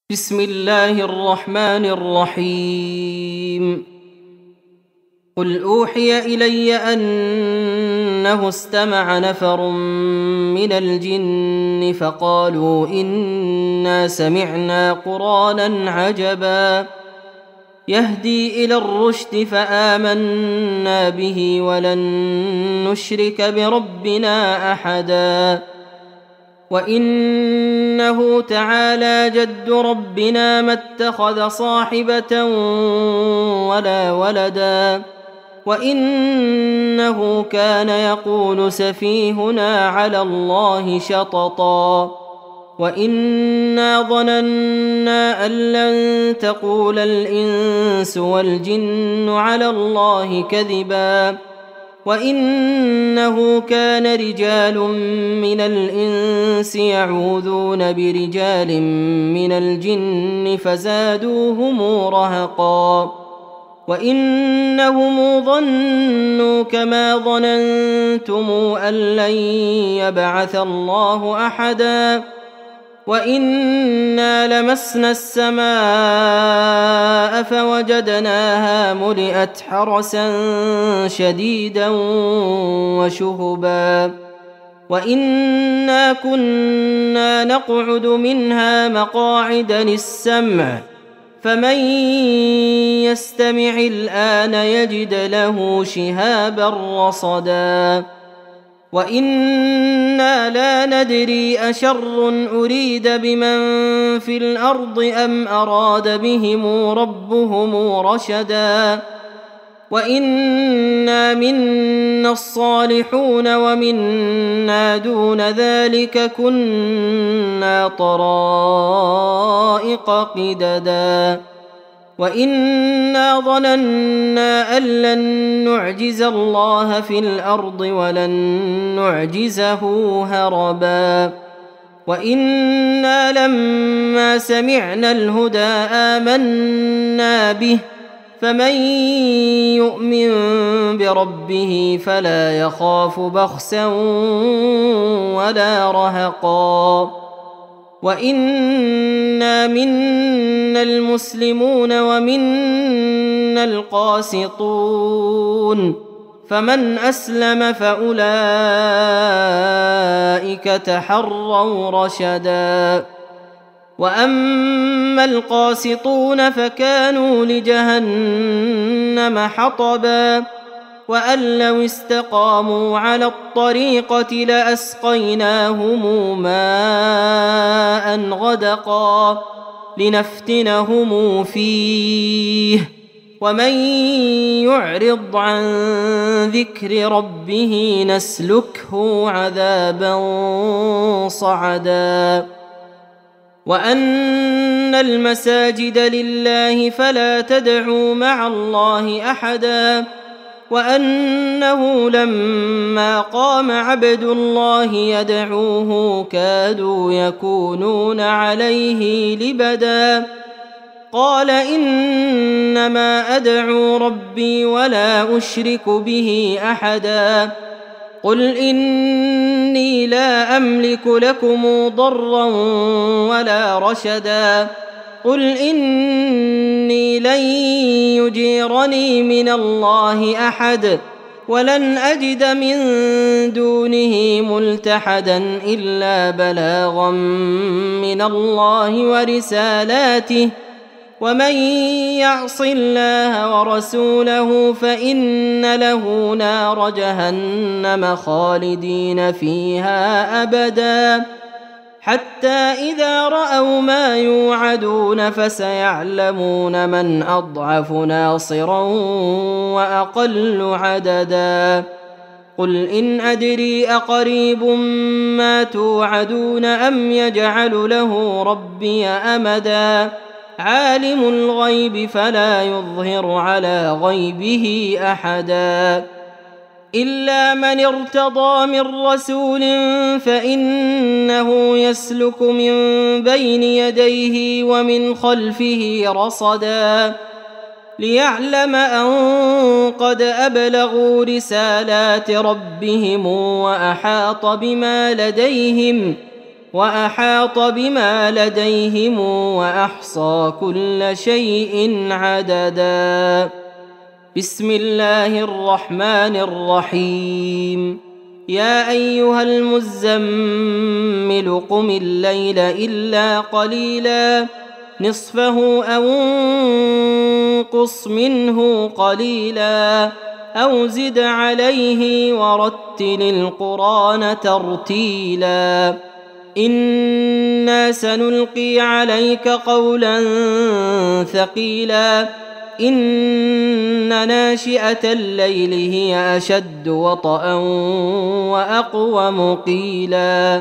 بسم الله الرحمن الرحيم. قل أوحي إلي أنه استمع نفر من الجن فقالوا إنا سمعنا قرآنا عجبا يهدي إلى الرشد فآمنا به ولن نشرك بربنا أحدا وإنه تعالى جد ربنا ما اتخذ صاحبة ولا ولدا وإنه كان يقول سفيهنا على الله شططا وإنا ظننا أن لن تقول الإنس والجن على الله كذبا وإنه كان رجال من الإنس يعوذون برجال من الجن فزادوهم رهقا وإنهم ظنوا كما ظننتم أن لن يبعث الله أحدا وإنا لمسنا السماء فوجدناها ملئت حرسا شديدا وشهبا وإنا كنا نقعد منها مقاعد للسمع فمن يستمع الآن يجد له شهابا رصدا وإنا لا ندري أشر أريد بمن في الأرض أم أراد بهم ربهم رشدا وإنا منا الصالحون ومنا دون ذلك كنا طرائق قددا وإنا ظننا أن لن نعجز الله في الأرض ولن نعجزه هربا وإنا لما سمعنا الهدى آمنا به فمن يؤمن بربه فلا يخاف بخسا ولا رهقا وإنا منا المسلمون ومنا القاسطون فمن أسلم فأولئك تحروا رشدا وأما القاسطون فكانوا لجهنم حطبا وأن لو استقاموا على الطريقة لأسقيناهم ماء غدقا لنفتنهم فيه ومن يعرض عن ذكر ربه نسلكه عذابا صعدا وأن المساجد لله فلا تدعوا مع الله أحدا وأنه لما قام عبد الله يدعوه كادوا يكونون عليه لبدا قال إنما أدعو ربي ولا أشرك به أحدا قل إني لا أملك لكم ضرا ولا رشدا قل إني لن يجيرني من الله أحد ولن أجد من دونه ملتحدا إلا بلاغا من الله ورسالاته ومن يعص الله ورسوله فإن له نار جهنم خالدين فيها أبدا حتى إذا رأوا ما يوعدون فسيعلمون من أضعف ناصرا وأقل عددا قل إن أدري أقريب ما توعدون أم يجعل له ربي أمدا عالم الغيب فلا يظهر على غيبه أحدا إلا من ارتضى من رسول فإنه يسلك من بين يديه ومن خلفه رصدا ليعلم أن قد أبلغوا رسالات ربهم وأحاط بما لديهم وأحاط بما لديهم وأحصى كل شيء عددا. بسم الله الرحمن الرحيم. يا أيها المزمل قم الليل إلا قليلا نصفه أو انقص منه قليلا أو زد عليه ورتل القرآن ترتيلا. إنا سنلقي عليك قولا ثقيلا إن ناشئة الليل هي أشد وطئا وأقوم قيلا.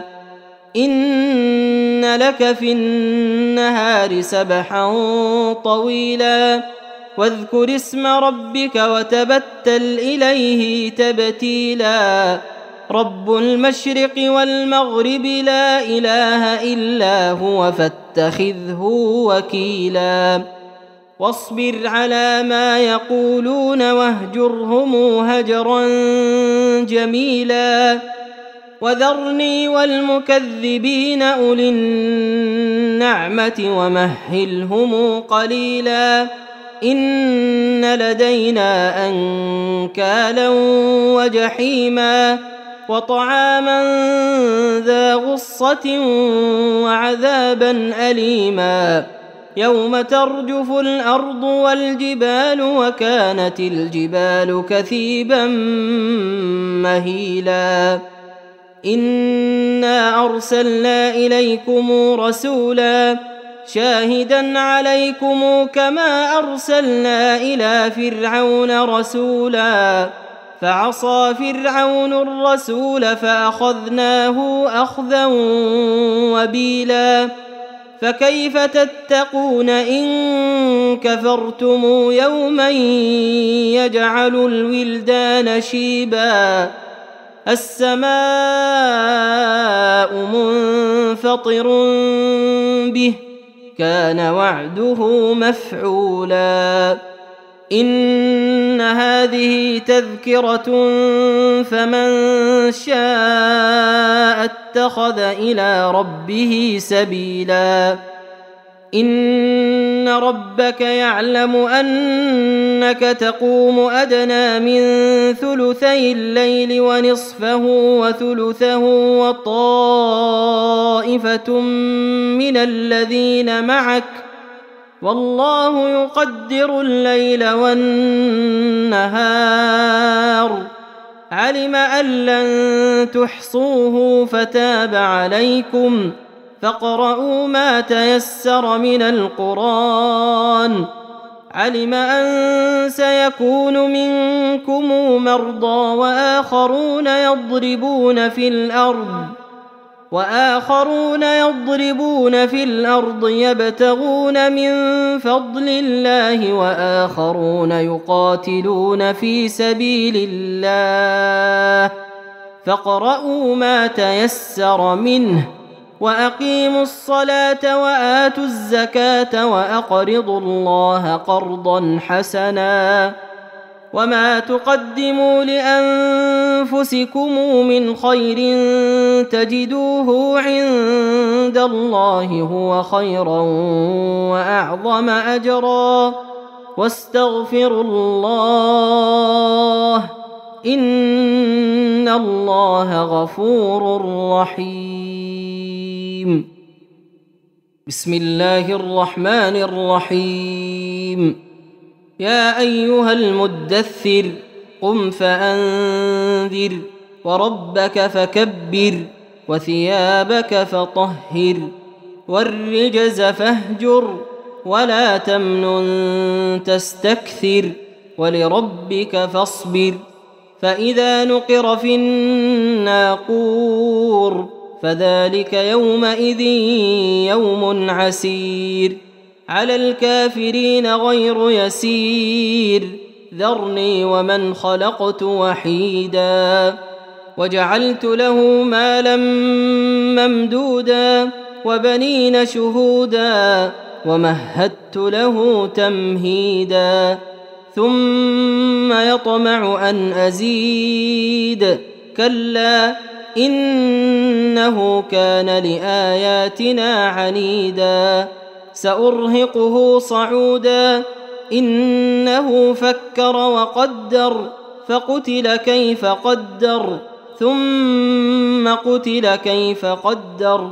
إن لك في النهار سبحا طويلا واذكر اسم ربك وتبتل إليه تبتيلا. رب المشرق والمغرب لا إله إلا هو فاتخذه وكيلا. واصبر على ما يقولون واهجرهم هجرا جميلا. وذرني والمكذبين أولي النعمة ومهلهم قليلا إن لدينا أنكالا وجحيما وطعاما ذا غصة وعذابا أليما يوم ترجف الأرض والجبال وكانت الجبال كثيبا مهيلا. إنا أرسلنا إليكم رسولا شاهدا عليكم كما أرسلنا إلى فرعون رسولا فعصى فرعون الرسول فأخذناه أخذا وبيلا. فكيف تتقون إن كفرتم يوما يجعل الولدان شيبا. السماء منفطر به كان وعده مفعولا. إن هذه تذكرة فمن شاء اتخذ إلى ربه سبيلا. إن ربك يعلم أنك تقوم أدنى من ثلثي الليل ونصفه وثلثه وطائفة من الذين معك والله يقدر الليل والنهار علم أن لن تحصوه فتاب عليكم فاقرؤوا ما تيسر من القرآن. علم أن سيكون منكم مرضى وآخرون يضربون في الأرض يبتغون من فضل الله وآخرون يقاتلون في سبيل الله فاقرؤوا ما تيسر منه وأقيموا الصلاة وآتوا الزكاة وأقرضوا الله قرضا حسنا وما تقدموا لأنفسكم من خير تجدوه عند الله هو خيرا وأعظم أجرا واستغفروا الله إن الله غفور رحيم. بسم الله الرحمن الرحيم. يا أيها المدثر قم فأنذر وربك فكبر وثيابك فطهر والرجز فاهجر ولا تمنن تستكثر ولربك فاصبر. فإذا نقر في الناقور فذلك يومئذ يوم عسير على الكافرين غير يسير. ذرني ومن خلقت وحيدا وجعلت له مالا ممدودا وبنين شهودا ومهدت له تمهيدا ثم يطمع أن أزيد كلا إنه كان لآياتنا عنيدا سأرهقه صعودا إنه فكر وقدر فقتل كيف قدر ثم قتل كيف قدر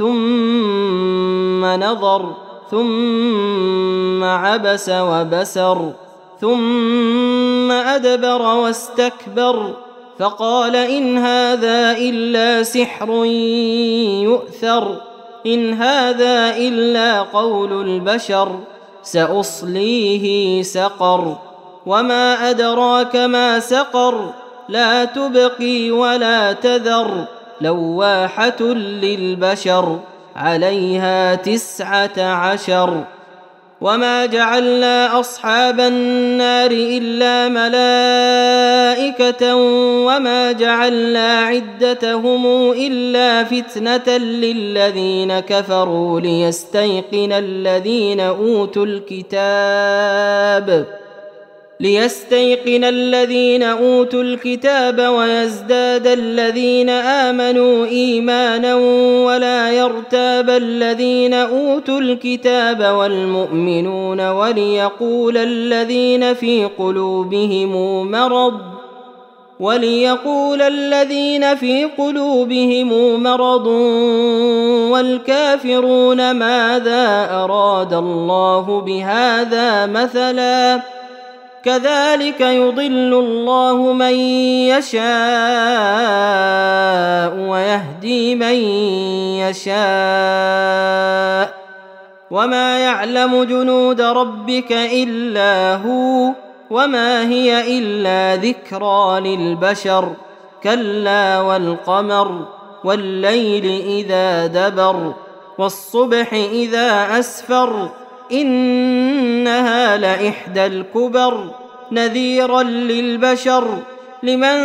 ثم نظر ثم عبس وبسر ثم أدبر واستكبر فقال إن هذا إلا سحر يؤثر إن هذا إلا قول البشر سأصليه سقر وما أدراك ما سقر لا تبقي ولا تذر لواحة للبشر عليها 19 وما جعلنا أصحاب النار إلا ملائكة وما جعلنا عدتهم إلا فتنة للذين كفروا ليستيقن الذين أوتوا الكتاب ويزداد الذين آمنوا إيمانا ولا يرتاب الذين أوتوا الكتاب والمؤمنون وليقول الذين في قلوبهم مرض والكافرون ماذا أراد الله بهذا مثلا كذلك يضل الله من يشاء ويهدي من يشاء وما يعلم جنود ربك إلا هو وما هي إلا ذكرى للبشر كلا والقمر والليل إذا دبر والصبح إذا أسفر إنها لإحدى الكبر نذيرا للبشر لمن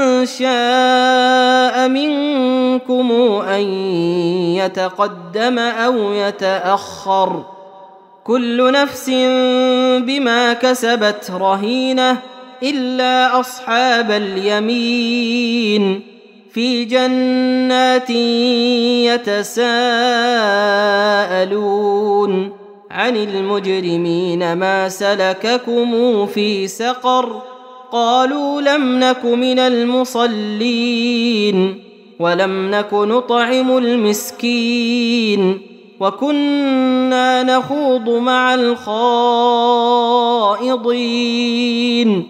شاء منكم أن يتقدم أو يتأخر كل نفس بما كسبت رهينة إلا أصحاب اليمين في جنات يتساءلون عن المجرمين ما سلككم في سقر قالوا لم نك من المصلين ولم نك نطعم المسكين وكنا نخوض مع الخائضين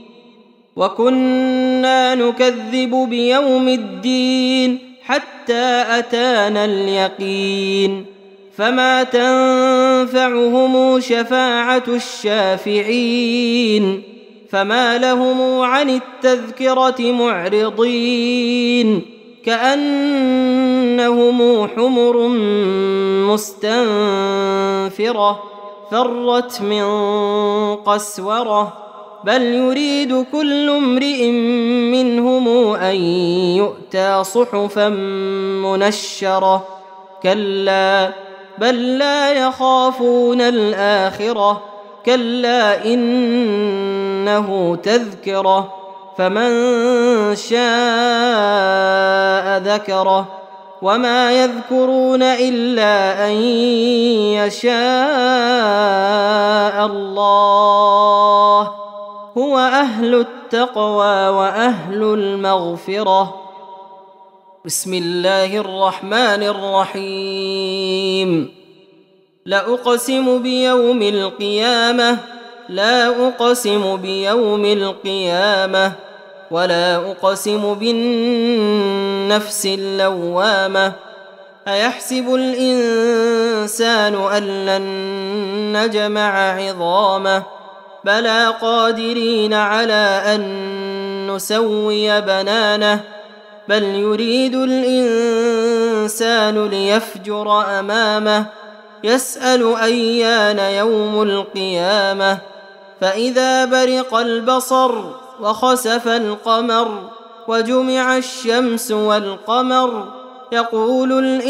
وكنا نكذب بيوم الدين حتى أتانا اليقين فما تنفعهم شفاعة الشافعين فما لهم عن التذكرة معرضين كأنهم حمر مستنفرة فرت من قسورة بل يريد كل امرئ منهم أن يؤتى صحفا منشرة كلا بل لا يخافون الآخرة كلا إنه تذكرة فمن شاء ذكره وما يذكرون إلا أن يشاء الله هو أهل التقوى وأهل المغفرة بسم الله الرحمن الرحيم لا أقسم بيوم القيامة لا أقسم بيوم القيامة ولا أقسم بالنفس اللوامة أيحسب الإنسان أن لن نجمع عظامه بلى قادرين على أن نسوي بنانه بل يريد الإنسان ليفجر أمامه يسأل أيان يوم القيامة فإذا برق البصر وخسف القمر وجمع الشمس والقمر يقول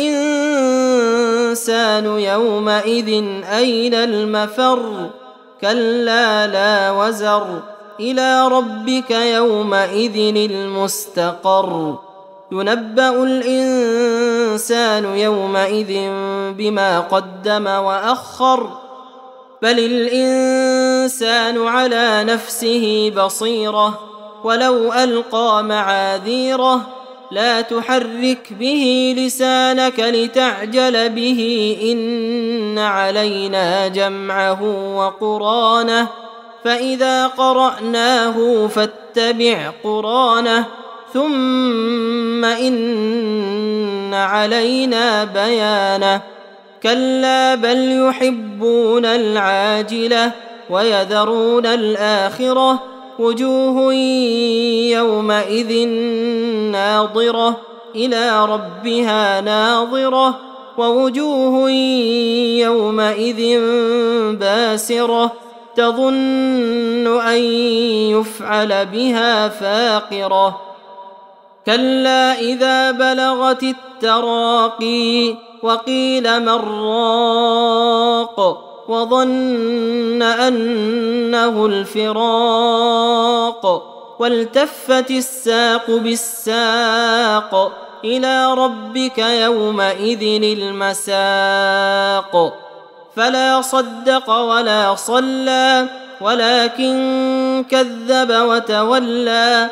الإنسان يومئذ أين المفر كلا لا وزر إلى ربك يومئذ المستقر ينبأ الإنسان يومئذ بما قدم وأخر بل الإنسان على نفسه بصيرة ولو ألقى معاذيره لا تحرك به لسانك لتعجل به إن علينا جمعه وقرانه فإذا قرأناه فاتبع قرانه ثم إن علينا بيانه كلا بل يحبون العاجلة ويذرون الآخرة وجوه يومئذ ناظرة إلى ربها ناظرة ووجوه يومئذ باسرة تظن أن يفعل بها فاقرة كلا إذا بلغت التراقي وقيل من راق وظن أنه الفراق والتفت الساق بالساق إلى ربك يومئذ المساق فلا صدق ولا صلى ولكن كذب وتولى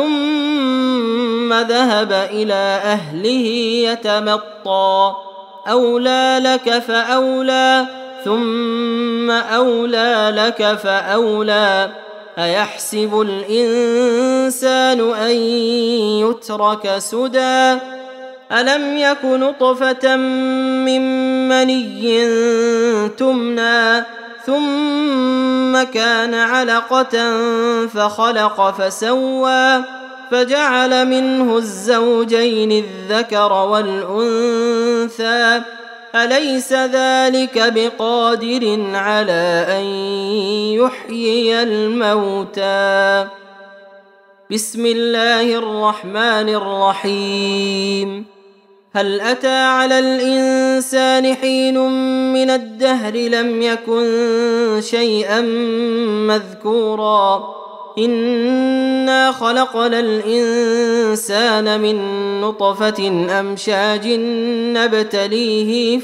ثم ذهب إلى أهله يتمطى أولى لك فأولى ثم أولى لك فأولى أيحسب الإنسان أن يترك سدى ألم يك نطفة من مني تمنى ثم كان علقة فخلق فسوى فجعل منه الزوجين الذكر والأنثى أليس ذلك بقادر على أن يحيي الموتى بسم الله الرحمن الرحيم هل أتى على الإنسان حين من الدهر لم يكن شيئا مذكورا إنا خلقنا الإنسان من نطفة أمشاج نبتليه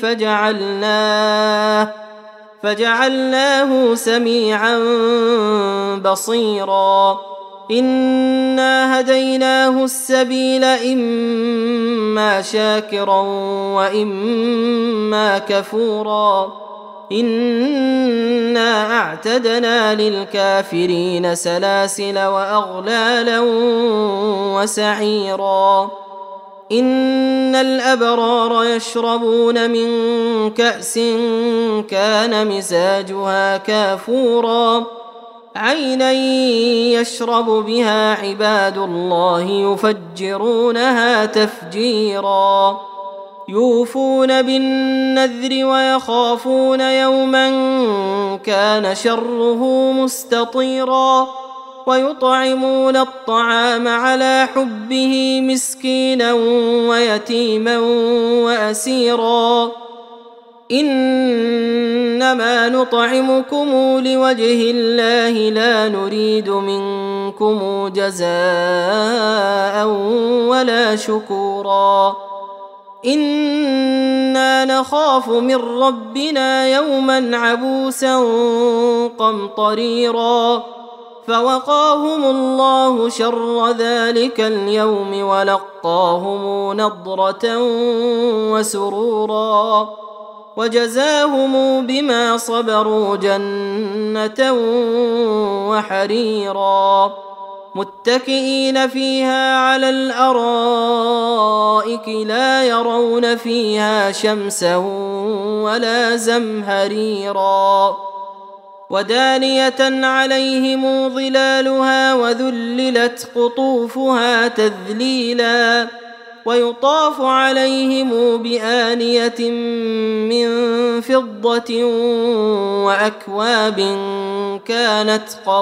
فجعلناه سميعا بصيرا إنا هديناه السبيل إما شاكرا وإما كفورا إنا أعتدنا للكافرين سلاسل وأغلالا وسعيرا إن الأبرار يشربون من كأس كان مزاجها كافورا عينا يشرب بها عباد الله يفجرونها تفجيرا يوفون بالنذر ويخافون يوما كان شره مستطيرا ويطعمون الطعام على حبه مسكينا ويتيما وأسيرا إنما نطعمكم لوجه الله لا نريد منكم جزاء ولا شكورا إنا نخاف من ربنا يوما عبوسا قمطريرا فوقاهم الله شر ذلك اليوم ولقاهم نضرة وسرورا وجزاهم بما صبروا جنة وحريرا متكئين فيها على الأرائك لا يرون فيها شمسا ولا زمهريرا ودانية عليهم ظلالها وذللت قطوفها تذليلا ويطاف عليهم بآنية من فضة وأكواب كانت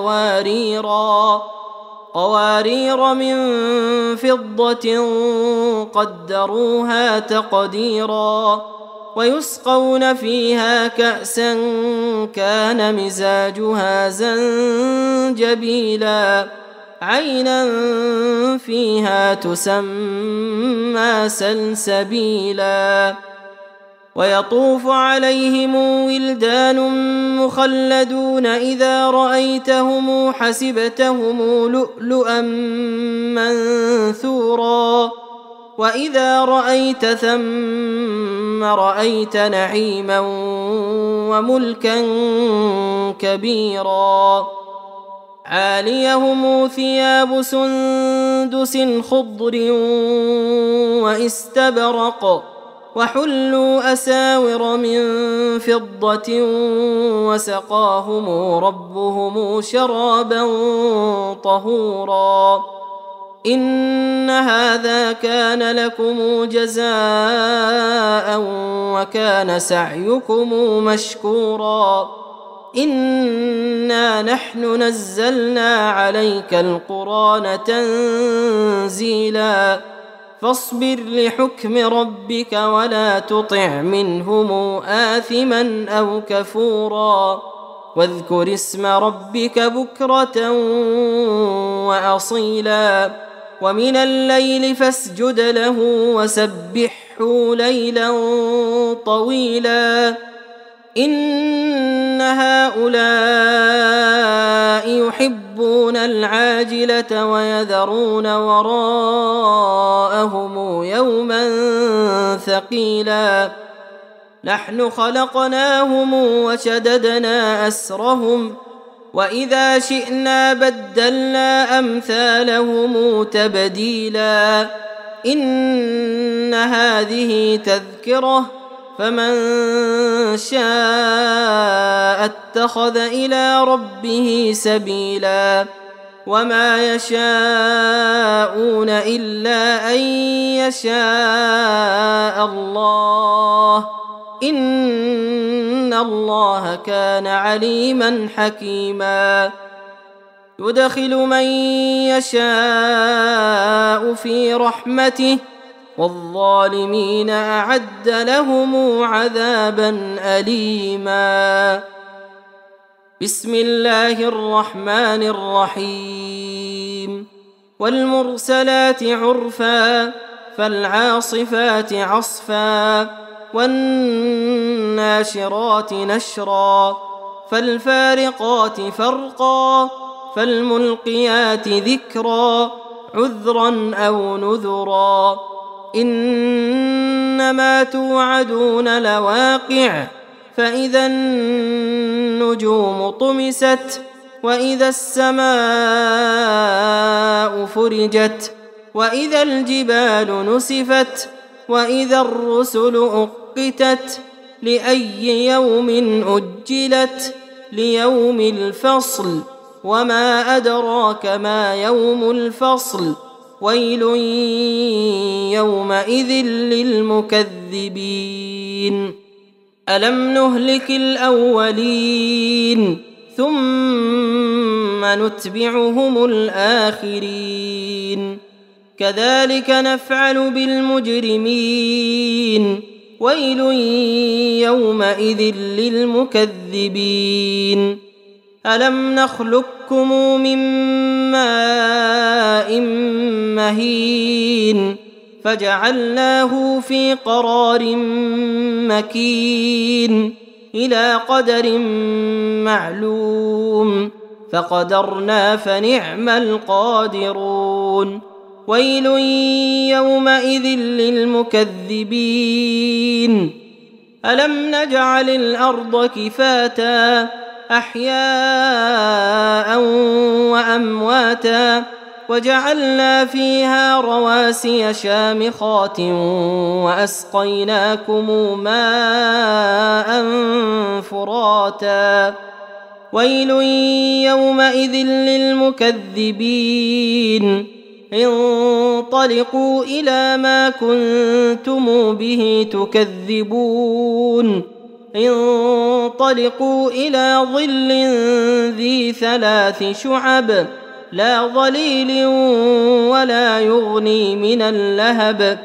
قوارير من فضة قدروها تقديرا ويسقون فيها كأسا كان مزاجها زنجبيلا عينا فيها تسمى سلسبيلا ويطوف عليهم ولدان مخلدون إذا رأيتهم حسبتهم لؤلؤا منثورا وإذا رأيت ثم رأيت نعيما وملكا كبيرا عاليهم ثياب سندس خضر واستبرق وحلوا أساور من فضة وسقاهم ربهم شرابا طهورا إن هذا كان لكم جزاء وكان سعيكم مشكورا إنا نحن نزلنا عليك القرآن تنزيلا فاصبر لحكم ربك ولا تطع منهم آثما أو كفورا واذكر اسم ربك بكرة وأصيلا ومن الليل فاسجد له وسبحه ليلا طويلا إن هؤلاء يحبون العاجلة ويذرون وراءهم يوما ثقيلا نحن خلقناهم وشددنا أسرهم وإذا شئنا بدلنا أمثالهم تبديلا إن هذه تذكرة فمن شاء اتخذ إلى ربه سبيلا وما يشاءون إلا أن يشاء الله إن الله كان عليما حكيما يدخل من يشاء في رحمته والظالمين أعد لهم عذابا أليما بسم الله الرحمن الرحيم والمرسلات عرفا فالعاصفات عصفا والناشرات نشرا فالفارقات فرقا فالملقيات ذكرا عذرا أو نذرا إنما توعدون لواقع فإذا النجوم طمست وإذا السماء فرجت وإذا الجبال نسفت وإذا الرسل أقتت لأي يوم أجلت ليوم الفصل وما أدراك ما يوم الفصل ويل يومئذ للمكذبين ألم نهلك الأولين ثم نتبعهم الآخرين كذلك نفعل بالمجرمين ويل يومئذ للمكذبين ألم نخلقكم من ماء مهين فجعلناه في قرار مكين إلى قدر معلوم فقدرنا فنعم القادرون ويل يومئذ للمكذبين ألم نجعل الأرض كفاتا أحياء وأمواتا وجعلنا فيها رواسي شامخات وأسقيناكم ماء فراتا ويل يومئذ للمكذبين انطلقوا إلى ما كنتم به تكذبون انطلقوا إلى ظل ذي 3 شعب لا ظليل ولا يغني من اللهب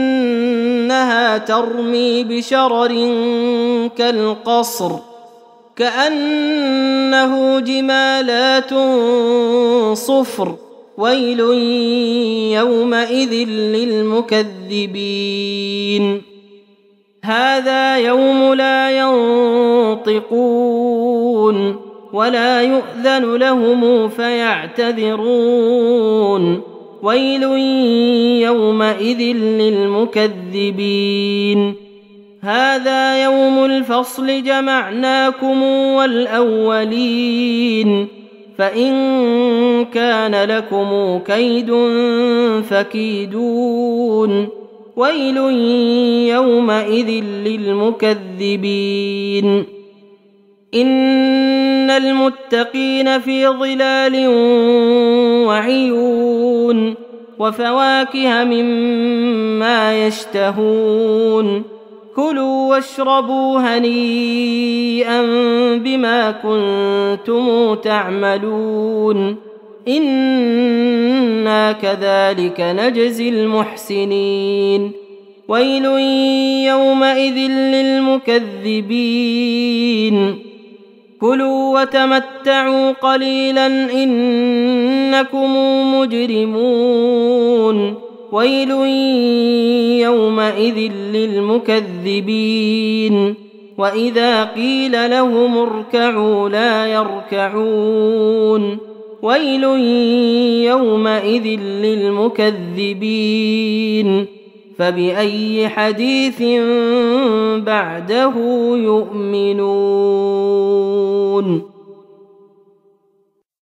إنها ترمي بشرر كالقصر كأنه جمالات صفر ويل يومئذ للمكذبين هذا يوم لا ينطقون ولا يؤذن لهم فيعتذرون ويل يومئذ للمكذبين هذا يوم الفصل جمعناكم والأولين فإن كان لكم كيد فكيدون ويل يومئذ للمكذبين إن المتقين في ظلال وعيون وفواكه مما يشتهون كلوا واشربوا هنيئا بما كنتم تعملون إنا كذلك نجزي المحسنين ويل يومئذ للمكذبين كلوا وتمتعوا قليلا إنكم مجرمون ويل يومئذ للمكذبين وإذا قيل لهم اركعوا لا يركعون ويل يومئذ للمكذبين فبأي حديث بعده يؤمنون